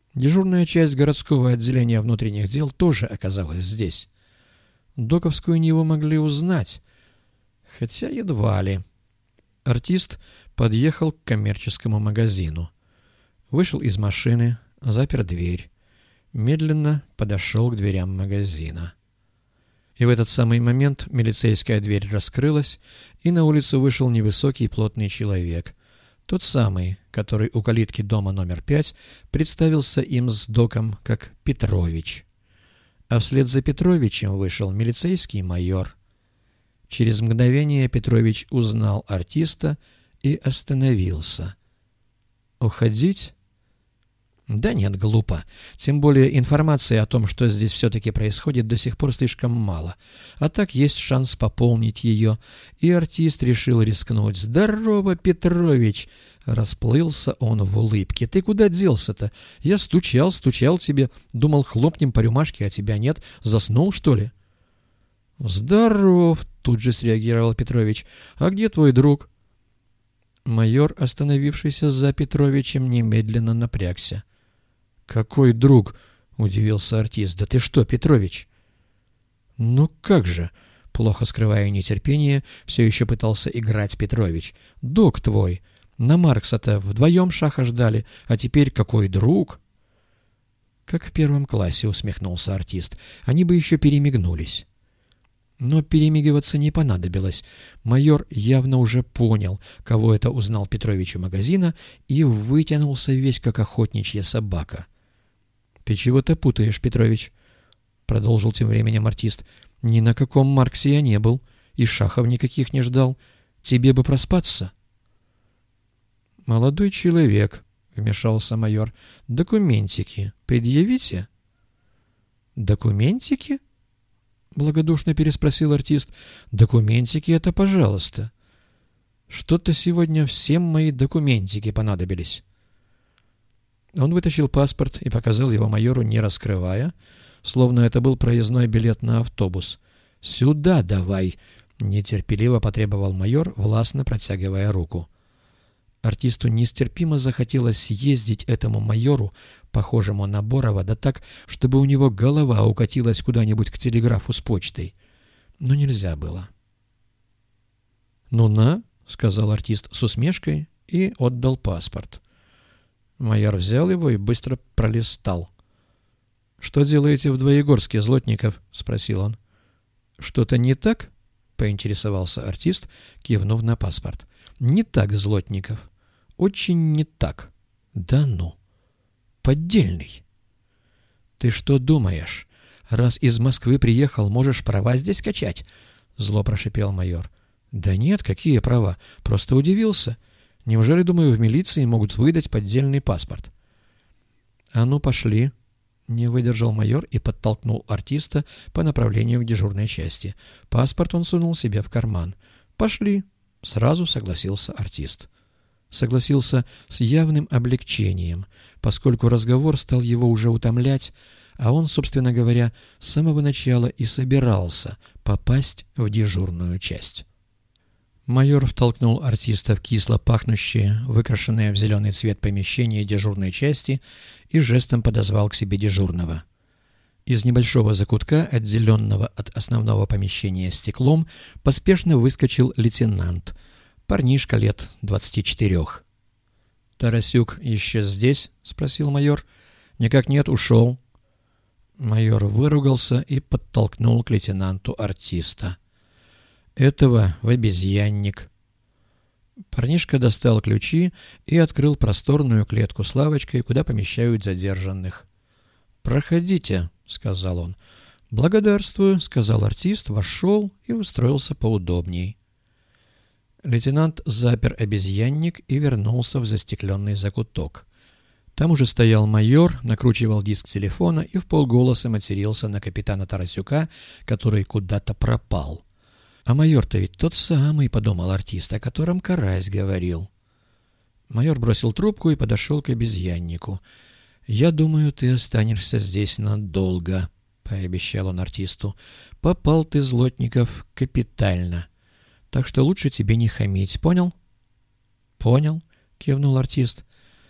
Дежурная часть городского отделения внутренних дел тоже оказалась здесь. Доковскую Ниву могли узнать, хотя едва ли. Артист подъехал к коммерческому магазину. Вышел из машины, запер дверь. Медленно подошел к дверям магазина. И в этот самый момент милицейская дверь раскрылась, и на улицу вышел невысокий плотный человек. Тот самый, который у калитки дома номер 5 представился им с доком как Петрович. А вслед за Петровичем вышел милицейский майор. Через мгновение Петрович узнал артиста и остановился. Уходить? Да нет, глупо. Тем более информации о том, что здесь все-таки происходит, до сих пор слишком мало. А так есть шанс пополнить ее. И артист решил рискнуть. «Здорово, Петрович!» Расплылся он в улыбке. «Ты куда делся-то? Я стучал тебе. Думал, хлопнем по рюмашке, а тебя нет. Заснул, что ли?» «Здоров!» — тут же среагировал Петрович. «А где твой друг?» Майор, остановившийся за Петровичем, немедленно напрягся. «Какой друг?» — удивился артист. «Да ты что, Петрович?» «Ну как же?» — плохо скрывая нетерпение, все еще пытался играть Петрович. «Док твой. На Маркса-то вдвоем шаха ждали, а теперь какой друг?» «Как в первом классе», — усмехнулся артист. «Они бы еще перемигнулись». Но перемигиваться не понадобилось. Майор явно уже понял, кого это узнал Петрович у магазина, и вытянулся весь, как охотничья собака. «Ты чего-то путаешь, Петрович», — продолжил тем временем артист. «Ни на каком Марксе я не был, и шахов никаких не ждал. Тебе бы проспаться». «Молодой человек», — вмешался майор, — «документики предъявите». «Документики?» — благодушно переспросил артист. «Документики — это пожалуйста. Что-то сегодня всем мои документики понадобились». Он вытащил паспорт и показал его майору, не раскрывая, словно это был проездной билет на автобус. «Сюда давай!» — нетерпеливо потребовал майор, властно протягивая руку. Артисту нестерпимо захотелось съездить этому майору, похожему на Борова, да так, чтобы у него голова укатилась куда-нибудь к телеграфу с почтой. Но нельзя было. «Ну на», — сказал артист с усмешкой и отдал паспорт. Майор взял его и быстро пролистал. «Что делаете в Двоегорске, Злотников?» — спросил он. «Что-то не так?» — поинтересовался артист, кивнув на паспорт. «Не так, Злотников. Очень не так. Да ну. Поддельный». «Ты что думаешь? Раз из Москвы приехал, можешь права здесь качать?» — зло прошипел майор. «Да нет, какие права? Просто удивился. Неужели, думаю, в милиции могут выдать поддельный паспорт?» «А ну, пошли!» — не выдержал майор и подтолкнул артиста по направлению к дежурной части. Паспорт он сунул себе в карман. «Пошли!» — сразу согласился артист. Согласился с явным облегчением, поскольку разговор стал его уже утомлять, а он, собственно говоря, с самого начала и собирался попасть в дежурную часть. Майор втолкнул артиста в кисло пахнущее, выкрашенное в зеленый цвет помещение дежурной части и жестом подозвал к себе дежурного. Из небольшого закутка, отделенного от основного помещения стеклом, поспешно выскочил лейтенант, парнишка лет 24. «Тарасюк еще здесь?» — спросил майор. «Никак нет, ушел». Майор выругался и подтолкнул к лейтенанту артиста. «Этого в обезьянник». Парнишка достал ключи и открыл просторную клетку с лавочкой, куда помещают задержанных. «Проходите», — сказал он. «Благодарствую», — сказал артист, вошел и устроился поудобней. Лейтенант запер обезьянник и вернулся в застекленный закуток. Там уже стоял майор, накручивал диск телефона и вполголоса матерился на капитана Тарасюка, который куда-то пропал. «А майор-то ведь тот самый», — подумал артист, о котором Карась говорил. Майор бросил трубку и подошел к обезьяннику. «Я думаю, ты останешься здесь надолго», — пообещал он артисту. «Попал ты, Злотников, капитально. Так что лучше тебе не хамить, понял?» «Понял», — кивнул артист.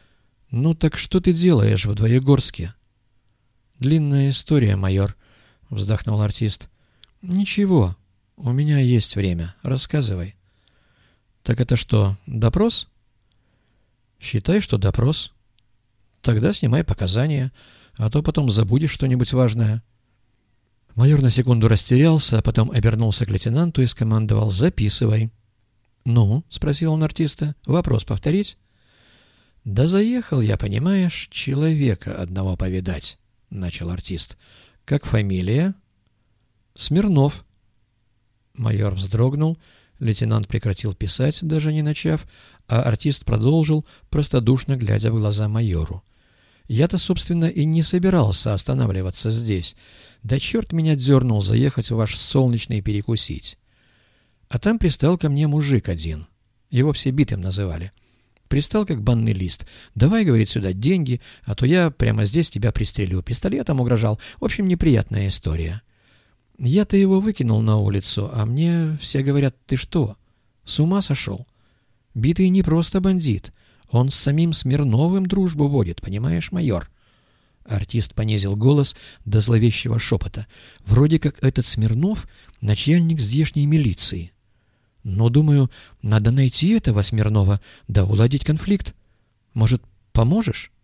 «Ну так что ты делаешь в Двоегорске?» «Длинная история, майор», — вздохнул артист. «Ничего, у меня есть время. Рассказывай». «Так это что, допрос?» «Считай, что допрос. Тогда снимай показания, а то потом забудешь что-нибудь важное». Майор на секунду растерялся, а потом обернулся к лейтенанту и скомандовал: «Записывай». «Ну?» — спросил он артиста. «Вопрос повторить?» «Да заехал я, понимаешь, человека одного повидать», — начал артист. «Как фамилия?» «Смирнов». Майор вздрогнул, лейтенант прекратил писать, даже не начав, а артист продолжил, простодушно глядя в глаза майору. «Я-то, собственно, и не собирался останавливаться здесь. Да черт меня дернул заехать в ваш Солнечный перекусить. А там пристал ко мне мужик один. Его все битым называли. Пристал как банный лист. «Давай, — говорит, — сюда деньги, а то я прямо здесь тебя пристрелю». Пистолетом угрожал. В общем, неприятная история. Я-то его выкинул на улицу, а мне все говорят: «Ты что, с ума сошел? Битый не просто бандит. Он с самим Смирновым дружбу водит, понимаешь, майор?» Артист понизил голос до зловещего шепота. «Вроде как этот Смирнов — начальник здешней милиции. Но, думаю, надо найти этого Смирнова, да уладить конфликт. Может, поможешь?»